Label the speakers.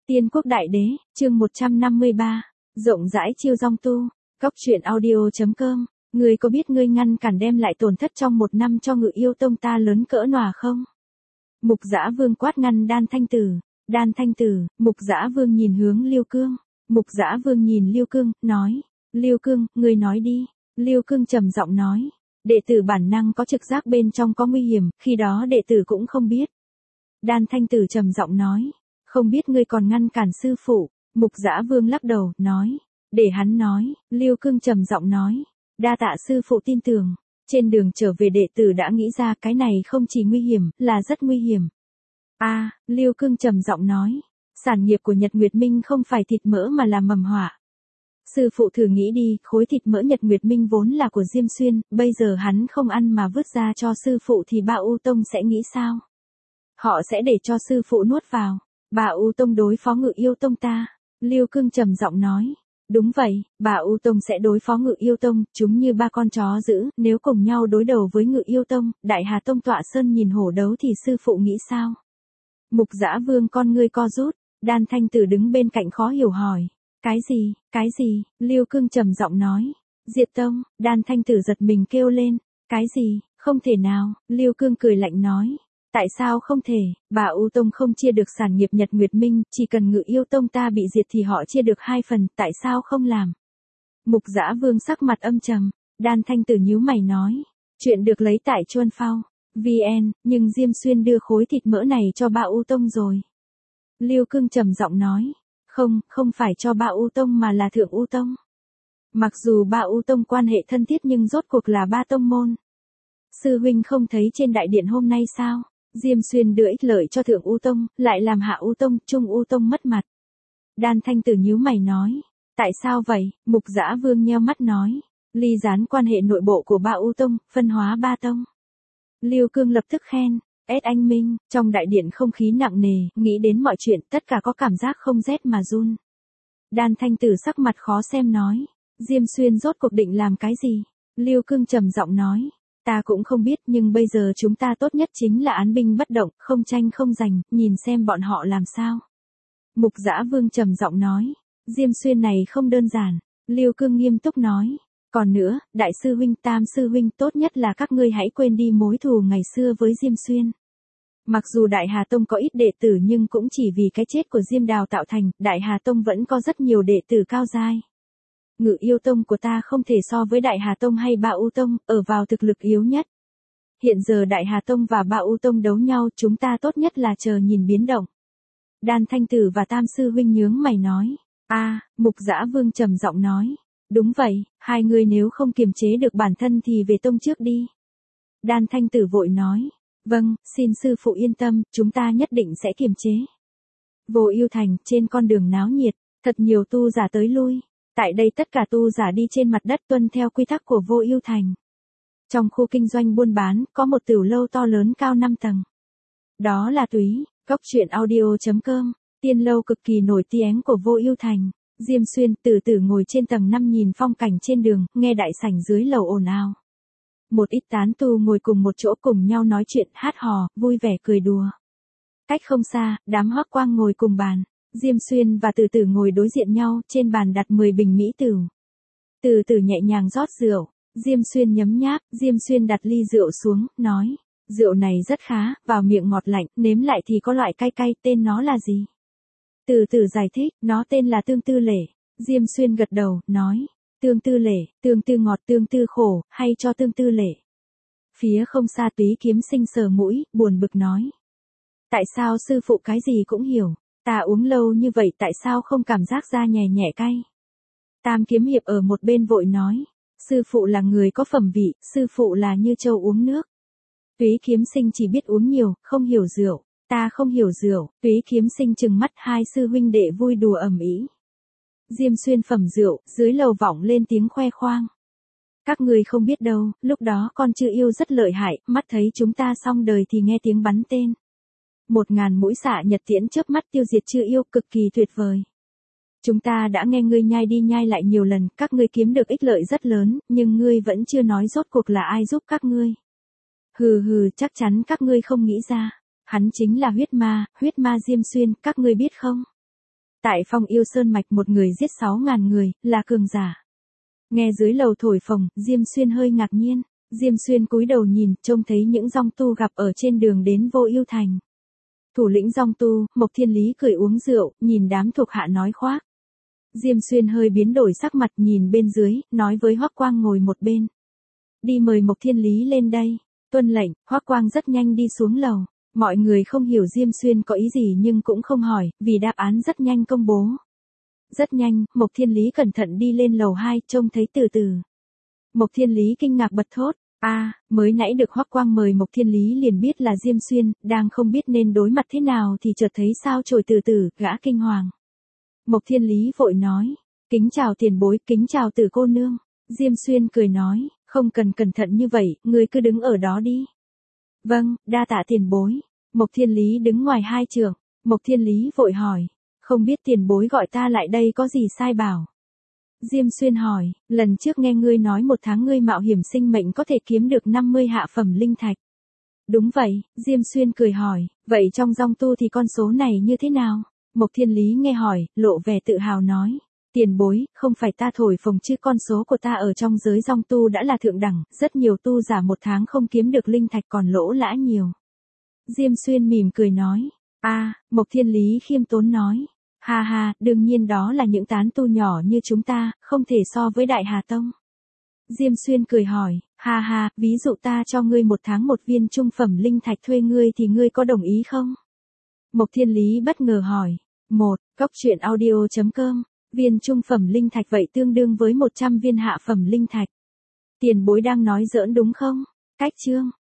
Speaker 1: Tiên quốc đại đế, chương 153, rộng rãi chiêu dong tu, Cóc truyện audio.com, ngươi có biết ngươi ngăn cản đem lại tổn thất trong 1 năm cho Ngự Yêu Tông ta lớn cỡ nòa không? Mục Dã Vương quát ngăn Đan Thanh Tử, Mục Dã Vương nhìn hướng Lưu Cương, Mục Dã Vương nhìn Lưu Cương, nói, Lưu Cương, ngươi nói đi, Lưu Cương trầm giọng nói, đệ tử bản năng có trực giác bên trong có nguy hiểm, khi đó đệ tử cũng không biết. Đan Thanh Tử trầm giọng nói, không biết ngươi còn ngăn cản sư phụ, Mục Dã Vương lắc đầu, nói, để hắn nói, Lưu Cương trầm giọng nói, đa tạ sư phụ tin tưởng, trên đường trở về đệ tử đã nghĩ ra cái này không chỉ nguy hiểm, là rất nguy hiểm. Lưu Cương trầm giọng nói, sản nghiệp của Nhật Nguyệt Minh không phải thịt mỡ mà là mầm họa. Sư phụ thử nghĩ đi, khối thịt mỡ Nhật Nguyệt Minh vốn là của Diêm Xuyên, bây giờ hắn không ăn mà vứt ra cho sư phụ thì Ba U Tông sẽ nghĩ sao? Họ sẽ để cho sư phụ nuốt vào. Bà U Tông đối phó Ngự Yêu Tông ta. Lưu Cương trầm giọng nói. Đúng vậy, bà U Tông sẽ đối phó Ngự Yêu Tông, chúng như ba con chó dữ, nếu cùng nhau đối đầu với Ngự Yêu Tông, Đại Hà Tông tọa sơn nhìn hổ đấu thì sư phụ nghĩ sao? Mục Dã Vương con ngươi co rút, Đan Thanh Tử đứng bên cạnh khó hiểu hỏi. Cái gì, Lưu Cương trầm giọng nói. Diệt Tông, Đan Thanh Tử giật mình kêu lên. Cái gì, không thể nào, Lưu Cương cười lạnh nói. Tại sao không thể, bà U Tông không chia được sản nghiệp Nhật Nguyệt Minh, chỉ cần Ngự Yêu Tông ta bị diệt thì họ chia được 2 phần, tại sao không làm? Mục Dã Vương sắc mặt âm trầm, Đan Thanh Tử nhíu mày nói, chuyện được lấy tại Chuân Phao, VN, nhưng Diêm Xuyên đưa khối thịt mỡ này cho bà U Tông rồi. Lưu Cương trầm giọng nói, không phải cho bà U Tông mà là Thượng U Tông. Mặc dù bà U Tông quan hệ thân thiết nhưng rốt cuộc là ba tông môn. Sư huynh không thấy trên đại điện hôm nay sao? Diêm Xuyên đưa ích lợi cho Thượng U Tông, lại làm Hạ U Tông, Trung U Tông mất mặt. Đan Thanh Tử nhíu mày nói, tại sao vậy? Mục Dã Vương nheo mắt nói, ly gián quan hệ nội bộ của ba U Tông, phân hóa ba tông. Lưu Cương lập tức khen, anh minh, trong đại điện không khí nặng nề, nghĩ đến mọi chuyện, tất cả có cảm giác không rét mà run. Đan Thanh Tử sắc mặt khó xem nói, Diêm Xuyên rốt cuộc định làm cái gì? Lưu Cương trầm giọng nói, ta cũng không biết nhưng bây giờ chúng ta tốt nhất chính là án binh bất động, không tranh không giành, nhìn xem bọn họ làm sao. Mục Dã Vương trầm giọng nói, Diêm Xuyên này không đơn giản, Lưu Cương nghiêm túc nói, còn nữa, Đại sư huynh Tam sư huynh tốt nhất là các ngươi hãy quên đi mối thù ngày xưa với Diêm Xuyên. Mặc dù Đại Hà Tông có ít đệ tử nhưng cũng chỉ vì cái chết của Diêm Đào tạo thành, Đại Hà Tông vẫn có rất nhiều đệ tử cao giai. Ngự Yêu Tông của ta không thể so với Đại Hà Tông hay Ba U Tông, ở vào thực lực yếu nhất. Hiện giờ Đại Hà Tông và Ba U Tông đấu nhau, chúng ta tốt nhất là chờ nhìn biến động. Đan Thanh Tử và Tam sư huynh nhướng mày nói. Mục Dã Vương trầm giọng nói. Đúng vậy, hai người nếu không kiềm chế được bản thân thì về tông trước đi. Đan Thanh Tử vội nói. Vâng, xin sư phụ yên tâm, chúng ta nhất định sẽ kiềm chế. Vô Ưu Thành, trên con đường náo nhiệt, thật nhiều tu giả tới lui. Tại đây tất cả tu giả đi trên mặt đất tuân theo quy tắc của Vô Ưu Thành. Trong khu kinh doanh buôn bán, có một tiểu lâu to lớn cao 5 tầng. Đó là Túy, Cóc truyện audio.com, tiên lâu cực kỳ nổi tiếng của Vô Ưu Thành. Diêm Xuyên từ từ ngồi trên tầng 5 nhìn phong cảnh trên đường, nghe đại sảnh dưới lầu ồn ào. Một ít tán tu ngồi cùng một chỗ cùng nhau nói chuyện, hát hò, vui vẻ cười đùa. Cách không xa, đám Hoắc Quang ngồi cùng bàn. Diêm Xuyên và Từ Từ ngồi đối diện nhau, trên bàn đặt 10 bình mỹ tửu. Từ Từ nhẹ nhàng rót rượu, Diêm Xuyên nhấm nháp, Diêm Xuyên đặt ly rượu xuống, nói, rượu này rất khá, vào miệng ngọt lạnh, nếm lại thì có loại cay cay, tên nó là gì? Từ Từ giải thích, nó tên là tương tư lể. Diêm Xuyên gật đầu, nói, tương tư lể, tương tư ngọt tương tư khổ, hay cho tương tư lể. Phía không xa Túy Kiếm Sinh sờ mũi, buồn bực nói. Tại sao sư phụ cái gì cũng hiểu? Ta uống lâu như vậy tại sao không cảm giác da nhè nhẹ cay? Tam Kiếm Hiệp ở một bên vội nói, sư phụ là người có phẩm vị, sư phụ là như trâu uống nước. Túy Kiếm Sinh chỉ biết uống nhiều, không hiểu rượu, ta không hiểu rượu. Túy Kiếm Sinh trừng mắt, hai sư huynh đệ vui đùa ầm ĩ. Diêm Xuyên phẩm rượu, dưới lầu vọng lên tiếng khoe khoang. Các người không biết đâu, lúc đó con Chư Yêu rất lợi hại, mắt thấy chúng ta xong đời thì nghe tiếng bắn tên. 1000 mũi xạ nhật tiễn chớp mắt tiêu diệt Chư Yêu, cực kỳ tuyệt vời. Chúng ta đã nghe ngươi nhai đi nhai lại nhiều lần, các ngươi kiếm được ích lợi rất lớn, nhưng ngươi vẫn chưa nói rốt cuộc là ai giúp các ngươi. Hừ, chắc chắn các ngươi không nghĩ ra. Hắn chính là huyết ma Diêm Xuyên, các ngươi biết không? Tại Phong Yêu Sơn mạch một người giết 6.000 người, là cường giả. Nghe dưới lầu thổi phồng, Diêm Xuyên hơi ngạc nhiên. Diêm Xuyên cúi đầu nhìn, trông thấy những dòng tu gặp ở trên đường đến Vô Ưu Thành. Thủ lĩnh dòng tu, Mộc Thiên Lý cười uống rượu, nhìn đám thuộc hạ nói khoác. Diêm Xuyên hơi biến đổi sắc mặt nhìn bên dưới, nói với Hoắc Quang ngồi một bên. Đi mời Mộc Thiên Lý lên đây. Tuân lệnh, Hoắc Quang rất nhanh đi xuống lầu. Mọi người không hiểu Diêm Xuyên có ý gì nhưng cũng không hỏi, vì đáp án rất nhanh công bố. Rất nhanh, Mộc Thiên Lý cẩn thận đi lên lầu 2, trông thấy từ từ. Mộc Thiên Lý kinh ngạc bật thốt. Mới nãy được Hoắc Quang mời Mộc Thiên Lý liền biết là Diêm Xuyên, đang không biết nên đối mặt thế nào thì chợt thấy sao chổi từ từ, gã kinh hoàng. Mộc Thiên Lý vội nói, kính chào tiền bối, kính chào Từ cô nương. Diêm Xuyên cười nói, không cần cẩn thận như vậy, ngươi cứ đứng ở đó đi. Vâng, đa tạ tiền bối. Mộc Thiên Lý đứng ngoài hai trượng. Mộc Thiên Lý vội hỏi, không biết tiền bối gọi ta lại đây có gì sai bảo. Diêm Xuyên hỏi, lần trước nghe ngươi nói một tháng ngươi mạo hiểm sinh mệnh có thể kiếm được 50 hạ phẩm linh thạch. Đúng vậy, Diêm Xuyên cười hỏi, vậy trong dòng tu thì con số này như thế nào? Mộc Thiên Lý nghe hỏi, lộ vẻ tự hào nói, tiền bối, không phải ta thổi phồng chứ con số của ta ở trong giới dòng tu đã là thượng đẳng, rất nhiều tu giả một tháng không kiếm được linh thạch còn lỗ lã nhiều. Diêm Xuyên mỉm cười nói, Mộc Thiên Lý khiêm tốn nói, ha ha, đương nhiên đó là những tán tu nhỏ như chúng ta, không thể so với Đại Hà Tông. Diêm Xuyên cười hỏi, ha ha, ví dụ ta cho ngươi một tháng một viên trung phẩm linh thạch thuê ngươi thì ngươi có đồng ý không? Mộc Thiên Lý bất ngờ hỏi, Cóc.audio.com, viên trung phẩm linh thạch vậy tương đương với 100 viên hạ phẩm linh thạch. Tiền bối đang nói giỡn đúng không? Cách chương